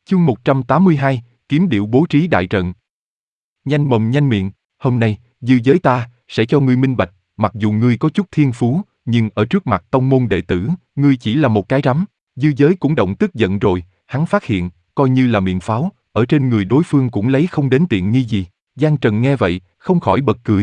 Chương 182, kiếm điệu bố trí đại trận. Nhanh mồm nhanh miệng, hôm nay, dư giới ta, sẽ cho ngươi minh bạch, mặc dù ngươi có chút thiên phú, nhưng ở trước mặt tông môn đệ tử, ngươi chỉ là một cái rắm. Dư giới cũng động tức giận rồi, hắn phát hiện, coi như là miệng pháo, ở trên người đối phương cũng lấy không đến tiện nghi gì. Giang Trần nghe vậy, không khỏi bật cười.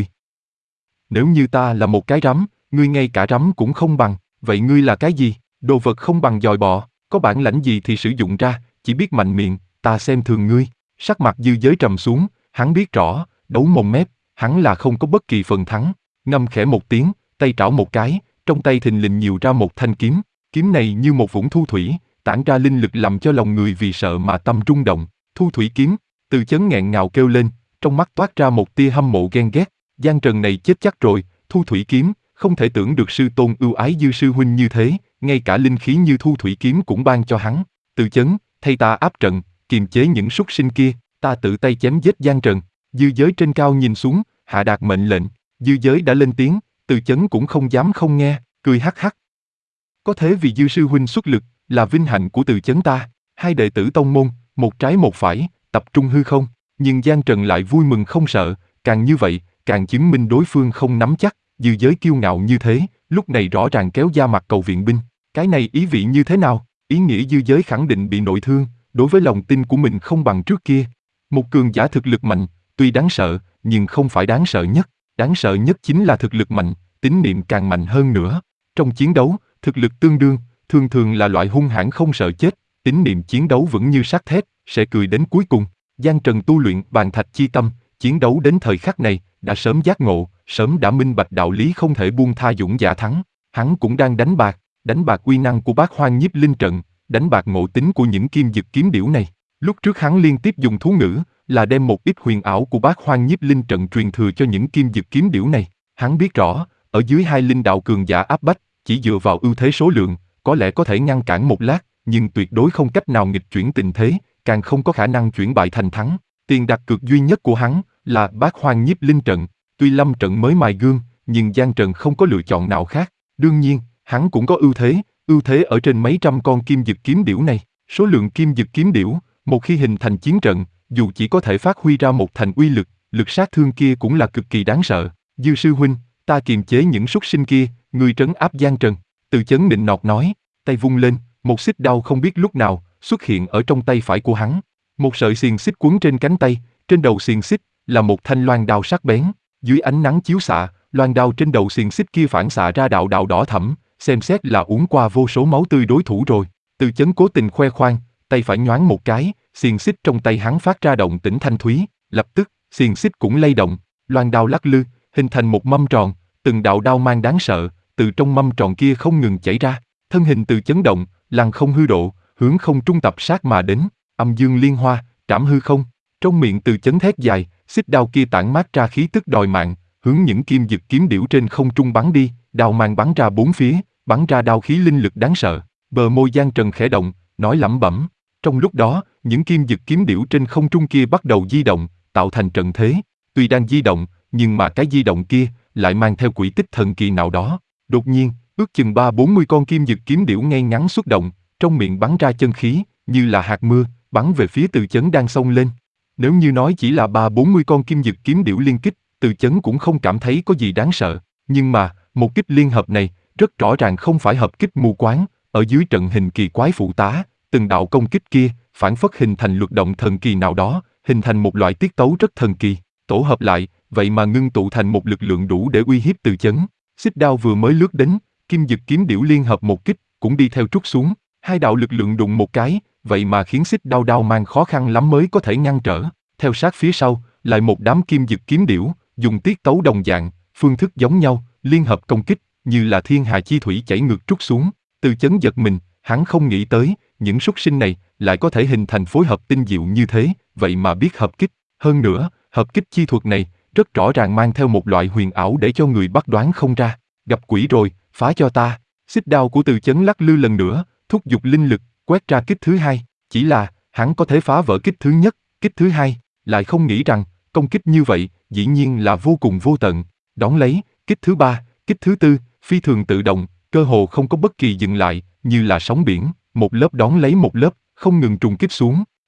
Nếu như ta là một cái rắm, ngươi ngay cả rắm cũng không bằng, vậy ngươi là cái gì? Đồ vật không bằng dòi bọ, có bản lãnh gì thì sử dụng ra, chỉ biết mạnh miệng, ta xem thường ngươi. Sắc mặt dư giới trầm xuống, hắn biết rõ, đấu mồm mép, hắn là không có bất kỳ phần thắng. Ngâm khẽ một tiếng, tay trảo một cái, trong tay thình lình nhiều ra một thanh kiếm. Kiếm này như một vũng thu thủy, tản ra linh lực làm cho lòng người vì sợ mà tâm rung động. Thu thủy kiếm, Từ Chấn nghẹn ngào kêu lên, trong mắt toát ra một tia hâm mộ ghen ghét. Giang Trần này chết chắc rồi, thu thủy kiếm, không thể tưởng được sư tôn ưu ái dư sư huynh như thế, ngay cả linh khí như thu thủy kiếm cũng ban cho hắn. Từ Chấn, thay ta áp trận, kiềm chế những súc sinh kia, ta tự tay chém giết Giang Trần. Dư giới trên cao nhìn xuống, hạ đạt mệnh lệnh, dư giới đã lên tiếng, Từ Chấn cũng không dám không nghe, cười hắc hắc. Có thế vì dư sư huynh xuất lực, là vinh hạnh của Từ Chấn ta, hai đệ tử tông môn, một trái một phải, tập trung hư không, nhưng Giang Trần lại vui mừng không sợ, càng như vậy, càng chứng minh đối phương không nắm chắc. Dư giới kiêu ngạo như thế, lúc này rõ ràng kéo da mặt cầu viện binh, cái này ý vị như thế nào? Ý nghĩa dư giới khẳng định bị nội thương, đối với lòng tin của mình không bằng trước kia. Một cường giả thực lực mạnh, tuy đáng sợ, nhưng không phải đáng sợ nhất chính là thực lực mạnh, tín niệm càng mạnh hơn nữa. Trong chiến đấu, thực lực tương đương, thường thường là loại hung hãn không sợ chết, tín niệm chiến đấu vững như sắt thép, sẽ cười đến cuối cùng. Giang Trần tu luyện bàn thạch chi tâm, chiến đấu đến thời khắc này, đã sớm giác ngộ, sớm đã minh bạch đạo lý không thể buông tha dũng giả thắng. Hắn cũng đang đánh bạc uy năng của Bát Hoang Nhiếp Linh trận, đánh bạc ngộ tính của những kim dực kiếm điểu này. Lúc trước hắn liên tiếp dùng thú ngữ, là đem một ít huyền ảo của Bát Hoang Nhiếp Linh trận truyền thừa cho những kim dực kiếm điểu này. Hắn biết rõ, ở dưới hai linh đạo cường giả áp bách, chỉ dựa vào ưu thế số lượng, có lẽ có thể ngăn cản một lát, nhưng tuyệt đối không cách nào nghịch chuyển tình thế, càng không có khả năng chuyển bại thành thắng. Tiền đặt cược duy nhất của hắn là Bát Hoang Nhiếp Linh trận. Tuy lâm trận mới mài gương, nhưng Giang Trần không có lựa chọn nào khác. Đương nhiên, hắn cũng có ưu thế ở trên mấy trăm con kim dực kiếm điểu này. Số lượng kim dực kiếm điểu, một khi hình thành chiến trận, dù chỉ có thể phát huy ra một thành uy lực, lực sát thương kia cũng là cực kỳ đáng sợ. Dư sư huynh, ta kiềm chế những súc sinh kia, ngươi trấn áp Giang Trần. Từ Chấn nịnh nọt nói, tay vung lên, một xích đao không biết lúc nào xuất hiện ở trong tay phải của hắn. Một sợi xiềng xích quấn trên cánh tay, trên đầu xiềng xích là một thanh loan đao sắc bén. Dưới ánh nắng chiếu xạ, loan đao trên đầu xiềng xích kia phản xạ ra đạo đạo đỏ thẫm, xem xét là uống qua vô số máu tươi đối thủ rồi. Từ Chấn cố tình khoe khoang, tay phải nhoáng một cái, xiềng xích trong tay hắn phát ra động tĩnh thanh thúy, lập tức, xiềng xích cũng lay động, loan đao lắc lư, hình thành một mâm tròn, từng đạo đao mang đáng sợ, từ trong mâm tròn kia không ngừng chảy ra. Thân hình Từ Chấn động, lăng không hư độ, hướng không trung tập sát mà đến, âm dương liên hoa, trảm hư không. Trong miệng Từ Chấn thét dài, xích đao kia tản mát ra khí tức đòi mạng, hướng những kim dực kiếm điểu trên không trung bắn đi, đao mang bắn ra bốn phía, bắn ra đao khí linh lực đáng sợ. Bờ môi Giang Trần khẽ động, nói lẩm bẩm. Trong lúc đó, những kim dực kiếm điểu trên không trung kia bắt đầu di động, tạo thành trận thế. Tuy đang di động, nhưng mà cái di động kia lại mang theo quỹ tích thần kỳ nào đó. Đột nhiên, ước chừng 30-40 con kim dực kiếm điểu ngay ngắn xuất động, trong miệng bắn ra chân khí, như là hạt mưa, bắn về phía Từ Chấn đang xông lên. Nếu như nói chỉ là 30-40 con kim dực kiếm điểu liên kích, Từ Chấn cũng không cảm thấy có gì đáng sợ. Nhưng mà, một kích liên hợp này, rất rõ ràng không phải hợp kích mù quáng, ở dưới trận hình kỳ quái phụ tá, từng đạo công kích kia, phản phất hình thành luật động thần kỳ nào đó, hình thành một loại tiết tấu rất thần kỳ, tổ hợp lại, vậy mà ngưng tụ thành một lực lượng đủ để uy hiếp Từ Chấn. Xích đao vừa mới lướt đến, kim dực kiếm điểu liên hợp một kích, cũng đi theo trút xuống, hai đạo lực lượng đụng một cái, vậy mà khiến xích đao mang khó khăn lắm mới có thể ngăn trở. Theo sát phía sau, lại một đám kim dực kiếm điểu, dùng tiết tấu đồng dạng, phương thức giống nhau, liên hợp công kích, như là thiên hà chi thủy chảy ngược trút xuống. Từ Chấn giật mình, hắn không nghĩ tới, những súc sinh này lại có thể hình thành phối hợp tinh diệu như thế, vậy mà biết hợp kích. Hơn nữa, hợp kích chi thuật này, rất rõ ràng mang theo một loại huyền ảo để cho người bắt đoán không ra. Gặp quỷ rồi, phá cho ta. Xích đao của Từ Chấn lắc lư lần nữa, thúc giục linh lực, quét ra kích thứ hai. Chỉ là, hắn có thể phá vỡ kích thứ nhất, kích thứ hai, lại không nghĩ rằng, công kích như vậy, dĩ nhiên là vô cùng vô tận. Đón lấy, kích thứ ba, kích thứ tư, phi thường tự động, cơ hồ không có bất kỳ dừng lại, như là sóng biển, một lớp đón lấy một lớp, không ngừng trùng kích xuống.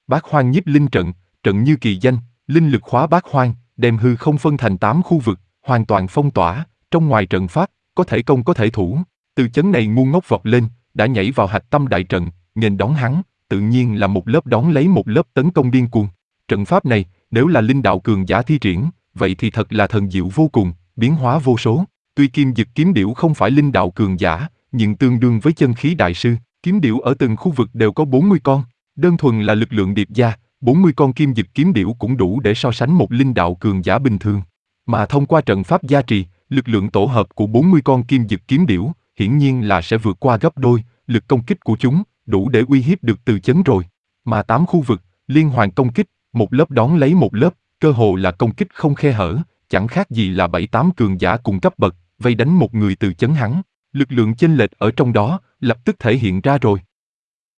Bát hoang nhiếp linh trận, trận như kỳ danh, linh lực khóa bát hoang, đem hư không phân thành 8 khu vực, hoàn toàn phong tỏa, trong ngoài trận pháp, có thể công có thể thủ. Từ chấn này ngu ngốc vọt lên, đã nhảy vào hạch tâm đại trận, nghênh đón hắn, tự nhiên là một lớp đón lấy một lớp tấn công điên cuồng. Trận pháp này, nếu là linh đạo cường giả thi triển, vậy thì thật là thần diệu vô cùng, biến hóa vô số. Tuy Kim Dực kiếm điểu không phải linh đạo cường giả, nhưng tương đương với chân khí đại sư, kiếm điểu ở từng khu vực đều có 40 con. Đơn thuần là lực lượng điệp gia, 40 con Kim Dực kiếm điểu cũng đủ để so sánh một linh đạo cường giả bình thường. Mà thông qua trận pháp gia trì, lực lượng tổ hợp của 40 con Kim Dực kiếm điểu, hiển nhiên là sẽ vượt qua gấp đôi, lực công kích của chúng, đủ để uy hiếp được Từ Chấn rồi. Mà 8 khu vực, liên hoàn công kích, một lớp đón lấy một lớp, cơ hồ là công kích không khe hở, chẳng khác gì là 7-8 cường giả cùng cấp bậc, vây đánh một người Từ Chấn hắn. Lực lượng chênh lệch ở trong đó, lập tức thể hiện ra rồi.